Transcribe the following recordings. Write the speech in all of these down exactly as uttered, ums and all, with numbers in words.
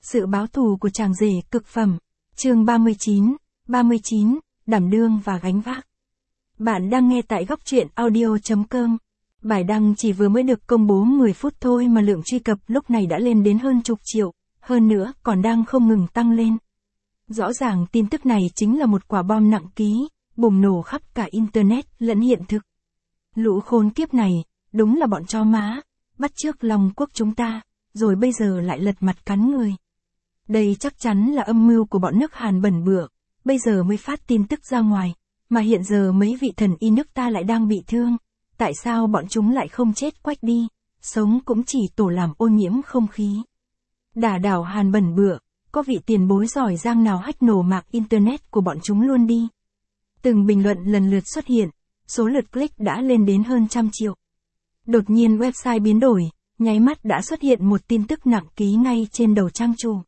Sự báo thù của chàng rể cực phẩm. Chương ba mươi chín, ba mươi chín, đảm đương và gánh vác. Bạn đang nghe tại góc truyện audio chấm com. Bài đăng chỉ vừa mới được công bố mười phút thôi mà lượng truy cập lúc này đã lên đến hơn chục triệu, hơn nữa còn đang không ngừng tăng lên. Rõ ràng tin tức này chính là một quả bom nặng ký, bùng nổ khắp cả internet lẫn hiện thực. Lũ khốn kiếp này, đúng là bọn chó má, bắt chước Long Quốc chúng ta, rồi bây giờ lại lật mặt cắn người. Đây chắc chắn là âm mưu của bọn nước Hàn bẩn bựa, bây giờ mới phát tin tức ra ngoài, mà hiện giờ mấy vị thần y nước ta lại đang bị thương, tại sao bọn chúng lại không chết quách đi, sống cũng chỉ tổ làm ô nhiễm không khí. Đả đảo Hàn bẩn bựa, có vị tiền bối giỏi giang nào hack nổ mạng internet của bọn chúng luôn đi. Từng bình luận lần lượt xuất hiện, số lượt click đã lên đến hơn trăm triệu. Đột nhiên website biến đổi, nháy mắt đã xuất hiện một tin tức nặng ký ngay trên đầu trang chủ.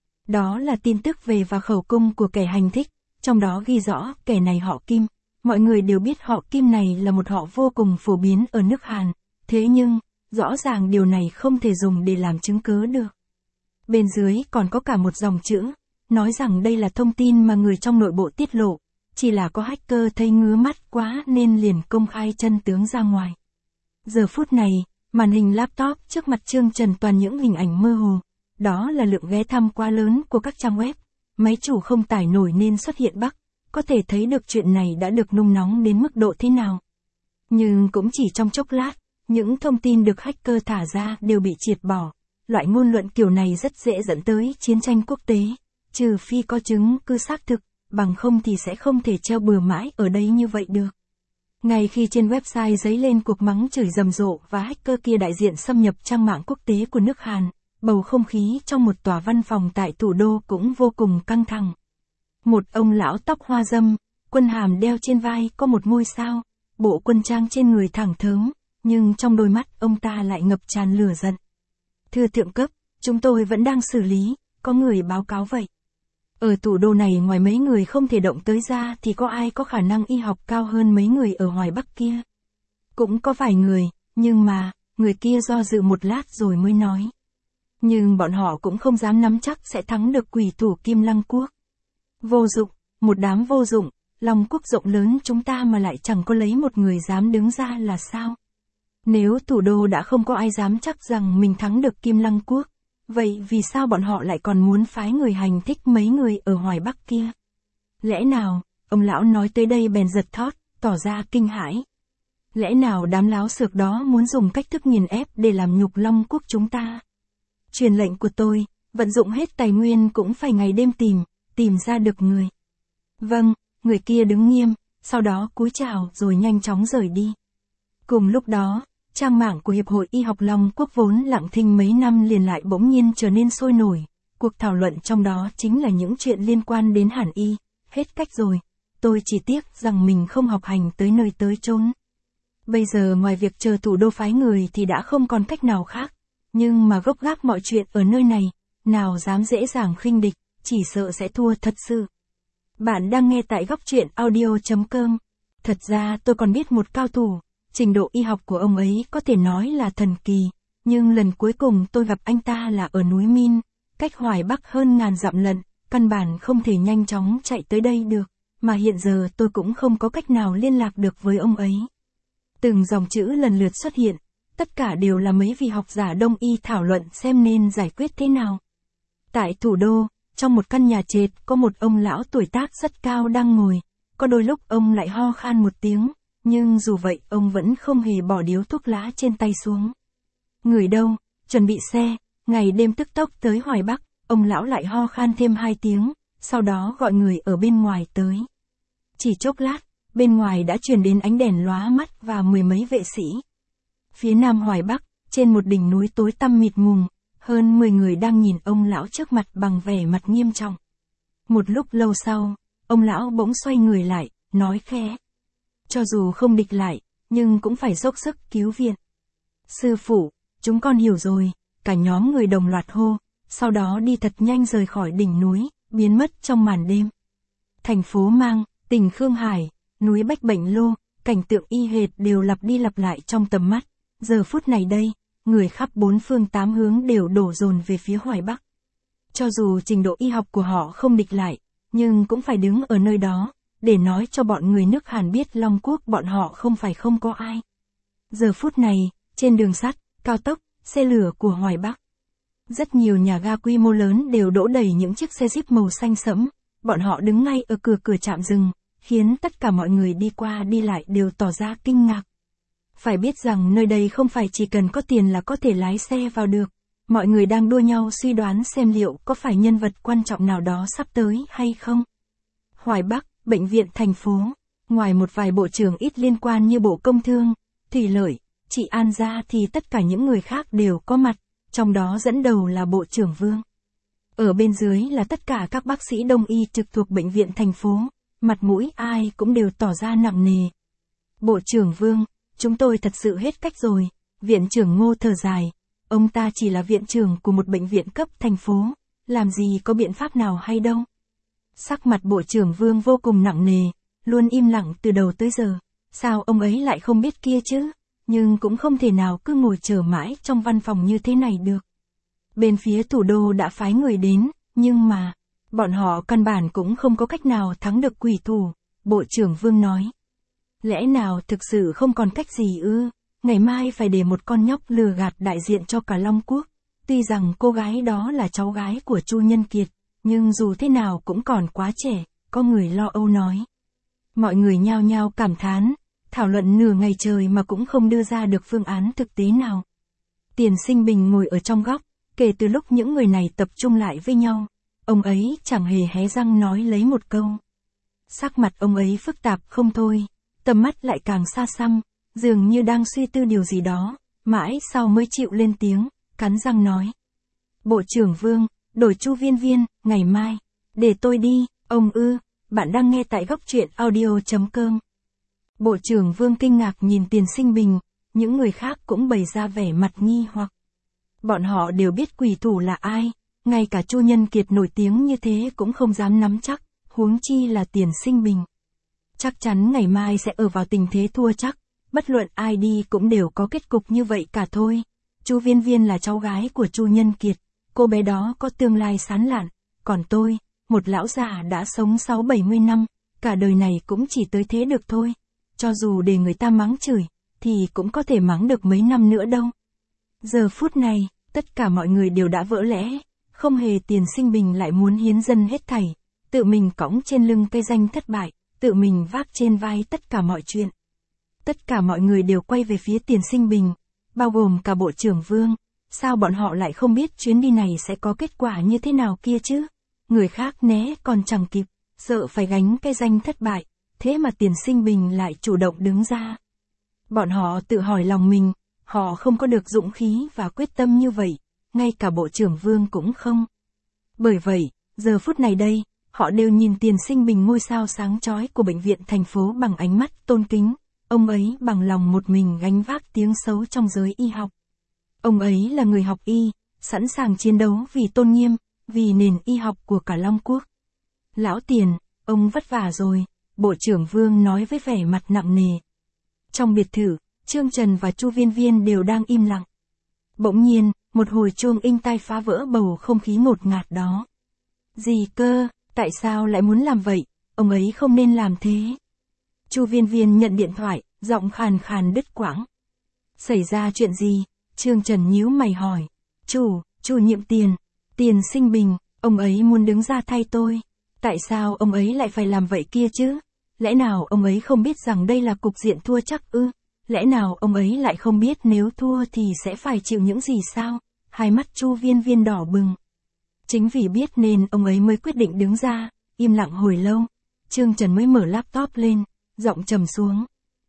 Đó là tin tức về và khẩu cung của kẻ hành thích, trong đó ghi rõ kẻ này họ Kim. Mọi người đều biết họ Kim này là một họ vô cùng phổ biến ở nước Hàn, thế nhưng, rõ ràng điều này không thể dùng để làm chứng cớ được. Bên dưới còn có cả một dòng chữ, nói rằng đây là thông tin mà người trong nội bộ tiết lộ, chỉ là có hacker thấy ngứa mắt quá nên liền công khai chân tướng ra ngoài. Giờ phút này, màn hình laptop trước mặt Trương Trần toàn những hình ảnh mơ hồ. Đó là lượng ghé thăm quá lớn của các trang web. Máy chủ không tải nổi nên xuất hiện bug. Có thể thấy được chuyện này đã được nung nóng đến mức độ thế nào. Nhưng cũng chỉ trong chốc lát, những thông tin được hacker thả ra đều bị triệt bỏ. Loại ngôn luận kiểu này rất dễ dẫn tới chiến tranh quốc tế. Trừ phi có chứng cứ xác thực, bằng không thì sẽ không thể treo bừa mãi ở đây như vậy được. Ngay khi trên website dấy lên cuộc mắng chửi rầm rộ và hacker kia đại diện xâm nhập trang mạng quốc tế của nước Hàn, bầu không khí trong một tòa văn phòng tại thủ đô cũng vô cùng căng thẳng. Một ông lão tóc hoa râm, quân hàm đeo trên vai có một ngôi sao, bộ quân trang trên người thẳng thớm, nhưng trong đôi mắt ông ta lại ngập tràn lửa giận. Thưa thượng cấp, chúng tôi vẫn đang xử lý, có người báo cáo vậy. Ở thủ đô này ngoài mấy người không thể động tới ra thì có ai có khả năng y học cao hơn mấy người ở ngoài Bắc kia. Cũng có vài người, nhưng mà, người kia do dự một lát rồi mới nói. Nhưng bọn họ cũng không dám nắm chắc sẽ thắng được quỷ thủ Kim Lăng Quốc. Vô dụng, một đám vô dụng, Long Quốc rộng lớn chúng ta mà lại chẳng có lấy một người dám đứng ra là sao? Nếu thủ đô đã không có ai dám chắc rằng mình thắng được Kim Lăng Quốc, vậy vì sao bọn họ lại còn muốn phái người hành thích mấy người ở ngoài Bắc kia? Lẽ nào, ông lão nói tới đây bèn giật thót, tỏ ra kinh hãi. Lẽ nào đám láo xược đó muốn dùng cách thức nghiền ép để làm nhục Long Quốc chúng ta? Truyền lệnh của tôi, vận dụng hết tài nguyên cũng phải ngày đêm tìm, tìm ra được người. Vâng, người kia đứng nghiêm, sau đó cúi chào rồi nhanh chóng rời đi. Cùng lúc đó, trang mạng của Hiệp hội Y học Long Quốc vốn lặng thinh mấy năm liền lại bỗng nhiên trở nên sôi nổi. Cuộc thảo luận trong đó chính là những chuyện liên quan đến Hàn Y. Hết cách rồi, tôi chỉ tiếc rằng mình không học hành tới nơi tới chốn. Bây giờ ngoài việc chờ thủ đô phái người thì đã không còn cách nào khác. Nhưng mà gốc gác mọi chuyện ở nơi này, nào dám dễ dàng khinh địch, chỉ sợ sẽ thua thật sự. Bạn đang nghe tại góc truyện audio chấm com. Thật ra tôi còn biết một cao thủ, trình độ y học của ông ấy có thể nói là thần kỳ, nhưng lần cuối cùng tôi gặp anh ta là ở núi Min, cách Hoài Bắc hơn ngàn dặm lận, căn bản không thể nhanh chóng chạy tới đây được, mà hiện giờ tôi cũng không có cách nào liên lạc được với ông ấy. Từng dòng chữ lần lượt xuất hiện. Tất cả đều là mấy vị học giả đông y thảo luận xem nên giải quyết thế nào. Tại thủ đô, trong một căn nhà trệt có một ông lão tuổi tác rất cao đang ngồi, có đôi lúc ông lại ho khan một tiếng, nhưng dù vậy ông vẫn không hề bỏ điếu thuốc lá trên tay xuống. Người đâu, chuẩn bị xe, ngày đêm tức tốc tới Hoài Bắc, ông lão lại ho khan thêm hai tiếng, sau đó gọi người ở bên ngoài tới. Chỉ chốc lát, bên ngoài đã truyền đến ánh đèn lóa mắt và mười mấy vệ sĩ. Phía nam Hoài Bắc, trên một đỉnh núi tối tăm mịt mùng, hơn mười người đang nhìn ông lão trước mặt bằng vẻ mặt nghiêm trọng. Một lúc lâu sau, ông lão bỗng xoay người lại, nói khẽ. Cho dù không địch lại, nhưng cũng phải dốc sức cứu viện. Sư phụ, chúng con hiểu rồi, cả nhóm người đồng loạt hô, sau đó đi thật nhanh rời khỏi đỉnh núi, biến mất trong màn đêm. Thành phố Mang, tỉnh Khương Hải, núi Bách Bệnh Lô, cảnh tượng y hệt đều lặp đi lặp lại trong tầm mắt. Giờ phút này đây, người khắp bốn phương tám hướng đều đổ dồn về phía Hoài Bắc. Cho dù trình độ y học của họ không địch lại, nhưng cũng phải đứng ở nơi đó, để nói cho bọn người nước Hàn biết Long Quốc bọn họ không phải không có ai. Giờ phút này, trên đường sắt, cao tốc, xe lửa của Hoài Bắc, rất nhiều nhà ga quy mô lớn đều đỗ đầy những chiếc xe Jeep màu xanh sẫm, bọn họ đứng ngay ở cửa cửa trạm dừng, khiến tất cả mọi người đi qua đi lại đều tỏ ra kinh ngạc. Phải biết rằng nơi đây không phải chỉ cần có tiền là có thể lái xe vào được, mọi người đang đua nhau suy đoán xem liệu có phải nhân vật quan trọng nào đó sắp tới hay không. Hoài Bắc, bệnh viện thành phố, ngoài một vài bộ trưởng ít liên quan như Bộ Công Thương, Thủy Lợi, Trị An ra thì tất cả những người khác đều có mặt, trong đó dẫn đầu là Bộ trưởng Vương. Ở bên dưới là tất cả các bác sĩ đông y trực thuộc bệnh viện thành phố, mặt mũi ai cũng đều tỏ ra nặng nề. Bộ trưởng Vương, chúng tôi thật sự hết cách rồi, viện trưởng Ngô thở dài, ông ta chỉ là viện trưởng của một bệnh viện cấp thành phố, làm gì có biện pháp nào hay đâu. Sắc mặt Bộ trưởng Vương vô cùng nặng nề, luôn im lặng từ đầu tới giờ, sao ông ấy lại không biết kia chứ, nhưng cũng không thể nào cứ ngồi chờ mãi trong văn phòng như thế này được. Bên phía thủ đô đã phái người đến, nhưng mà, bọn họ căn bản cũng không có cách nào thắng được quỷ thủ, Bộ trưởng Vương nói. Lẽ nào thực sự không còn cách gì ư, ngày mai phải để một con nhóc lừa gạt đại diện cho cả Long Quốc, tuy rằng cô gái đó là cháu gái của Chu Nhân Kiệt, nhưng dù thế nào cũng còn quá trẻ, có người lo âu nói. Mọi người nhao nhao cảm thán, thảo luận nửa ngày trời mà cũng không đưa ra được phương án thực tế nào. Tiền Sinh Bình ngồi ở trong góc, kể từ lúc những người này tập trung lại với nhau, ông ấy chẳng hề hé răng nói lấy một câu. Sắc mặt ông ấy phức tạp không thôi, tầm mắt lại càng xa xăm, dường như đang suy tư điều gì đó, mãi sau mới chịu lên tiếng, cắn răng nói. Bộ trưởng Vương, đổi Chu Viên Viên, ngày mai, để tôi đi, ông ư, bạn đang nghe tại góc truyện audio chấm com. Bộ trưởng Vương kinh ngạc nhìn Tiền Sinh Bình, những người khác cũng bày ra vẻ mặt nghi hoặc. Bọn họ đều biết quỷ thủ là ai, ngay cả Chu Nhân Kiệt nổi tiếng như thế cũng không dám nắm chắc, huống chi là Tiền Sinh Bình. Chắc chắn ngày mai sẽ ở vào tình thế thua chắc, bất luận ai đi cũng đều có kết cục như vậy cả thôi. Chu Viên Viên là cháu gái của Chu Nhân Kiệt, cô bé đó có tương lai sáng lạn, còn tôi, một lão già đã sống sáu bảy mươi năm, cả đời này cũng chỉ tới thế được thôi. Cho dù để người ta mắng chửi, thì cũng có thể mắng được mấy năm nữa đâu. Giờ phút này, tất cả mọi người đều đã vỡ lẽ, không hề Tiền Sinh Bình lại muốn hiến dân hết thảy, tự mình cõng trên lưng cây danh thất bại, tự mình vác trên vai tất cả mọi chuyện. Tất cả mọi người đều quay về phía Tiền Sinh Bình, bao gồm cả Bộ trưởng Vương, sao bọn họ lại không biết chuyến đi này sẽ có kết quả như thế nào kia chứ? Người khác né còn chẳng kịp, sợ phải gánh cái danh thất bại, thế mà Tiền Sinh Bình lại chủ động đứng ra. Bọn họ tự hỏi lòng mình, họ không có được dũng khí và quyết tâm như vậy, ngay cả Bộ trưởng Vương cũng không. Bởi vậy, giờ phút này đây, họ đều nhìn Tiền Sinh Bình ngôi sao sáng chói của bệnh viện thành phố bằng ánh mắt tôn kính, ông ấy bằng lòng một mình gánh vác tiếng xấu trong giới y học. Ông ấy là người học y, sẵn sàng chiến đấu vì tôn nghiêm, vì nền y học của cả Long Quốc. Lão Tiền, ông vất vả rồi, Bộ trưởng Vương nói với vẻ mặt nặng nề. Trong biệt thự, Trương Trần và Chu Viên Viên đều đang im lặng. Bỗng nhiên, một hồi chuông inh tai phá vỡ bầu không khí ngột ngạt đó. Gì cơ, tại sao lại muốn làm vậy, ông ấy không nên làm thế. Chu Viên Viên nhận điện thoại, giọng khàn khàn đứt quãng. Xảy ra chuyện gì? Trương Trần nhíu mày hỏi. Chủ, chủ nhiệm Tiền, Tiền Sinh Bình, ông ấy muốn đứng ra thay tôi. Tại sao ông ấy lại phải làm vậy kia chứ? Lẽ nào ông ấy không biết rằng đây là cục diện thua chắc ư? Lẽ nào ông ấy lại không biết nếu thua thì sẽ phải chịu những gì sao? Hai mắt Chu Viên Viên đỏ bừng. Chính vì biết nên ông ấy mới quyết định đứng ra, im lặng hồi lâu. Trương Trần mới mở laptop lên, giọng trầm xuống.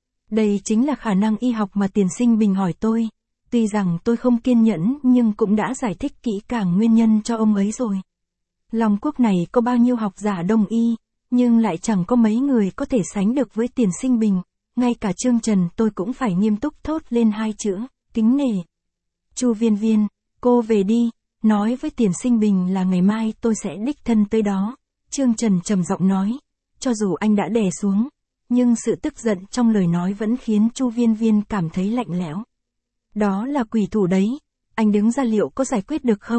Đây chính là khả năng y học mà Tiền Sinh Bình hỏi tôi. Tuy rằng tôi không kiên nhẫn nhưng cũng đã giải thích kỹ càng nguyên nhân cho ông ấy rồi. Long Quốc này có bao nhiêu học giả đông y, nhưng lại chẳng có mấy người có thể sánh được với Tiền Sinh Bình. Ngay cả Trương Trần tôi cũng phải nghiêm túc thốt lên hai chữ, kính nể. Chu Viên Viên, cô về đi, nói với Tiền Sinh Bình là ngày mai tôi sẽ đích thân tới đó. Trương Trần trầm giọng nói, cho dù anh đã đè xuống, nhưng sự tức giận trong lời nói vẫn khiến Chu Viên Viên cảm thấy lạnh lẽo. Đó là quỷ thủ đấy, anh đứng ra liệu có giải quyết được không?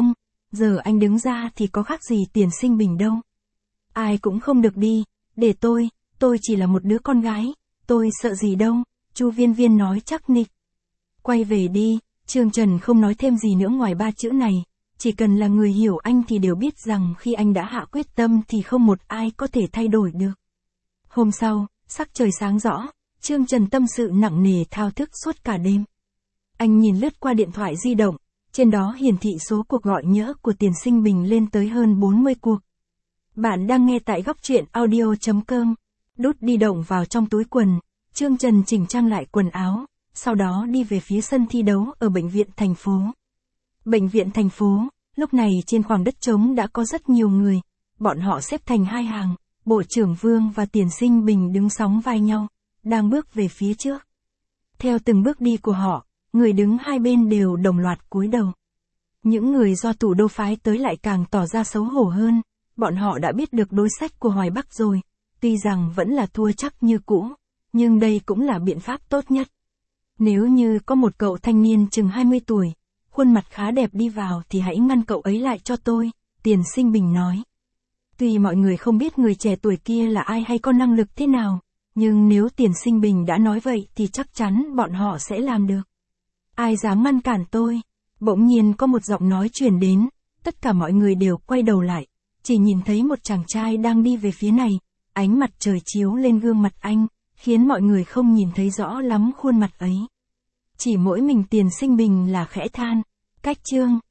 giờ anh đứng ra thì có khác gì Tiền Sinh Bình đâu. Ai cũng không được đi, để tôi, tôi chỉ là một đứa con gái, tôi sợ gì đâu, Chu Viên Viên nói chắc nịch. Quay về đi, Trương Trần không nói thêm gì nữa ngoài ba chữ này, chỉ cần là người hiểu anh thì đều biết rằng khi anh đã hạ quyết tâm thì không một ai có thể thay đổi được. Hôm sau, sắc trời sáng rõ, Trương Trần tâm sự nặng nề thao thức suốt cả đêm. Anh nhìn lướt qua điện thoại di động, trên đó hiển thị số cuộc gọi nhỡ của Tiền Sinh Bình lên tới hơn bốn mươi cuộc. Bạn đang nghe tại góc truyện audio chấm com. Đút đi động vào trong túi quần, Trương Trần chỉnh trang lại quần áo, sau đó đi về phía sân thi đấu ở bệnh viện thành phố. Bệnh viện thành phố, lúc này trên khoảng đất trống đã có rất nhiều người, bọn họ xếp thành hai hàng, Bộ trưởng Vương và Tiền Sinh Bình đứng sóng vai nhau, đang bước về phía trước. Theo từng bước đi của họ, người đứng hai bên đều đồng loạt cúi đầu. Những người do thủ đô phái tới lại càng tỏ ra xấu hổ hơn, bọn họ đã biết được đối sách của Hoài Bắc rồi, tuy rằng vẫn là thua chắc như cũ, nhưng đây cũng là biện pháp tốt nhất. Nếu như có một cậu thanh niên chừng hai mươi tuổi, khuôn mặt khá đẹp đi vào thì hãy ngăn cậu ấy lại cho tôi, Tiền Sinh Bình nói. Tuy mọi người không biết người trẻ tuổi kia là ai hay có năng lực thế nào, nhưng nếu Tiền Sinh Bình đã nói vậy thì chắc chắn bọn họ sẽ làm được. Ai dám ngăn cản tôi? Bỗng nhiên có một giọng nói truyền đến, tất cả mọi người đều quay đầu lại, chỉ nhìn thấy một chàng trai đang đi về phía này, ánh mặt trời chiếu lên gương mặt anh, khiến mọi người không nhìn thấy rõ lắm khuôn mặt ấy. Chỉ mỗi mình Tiền Sinh Bình là khẽ than, cách Trương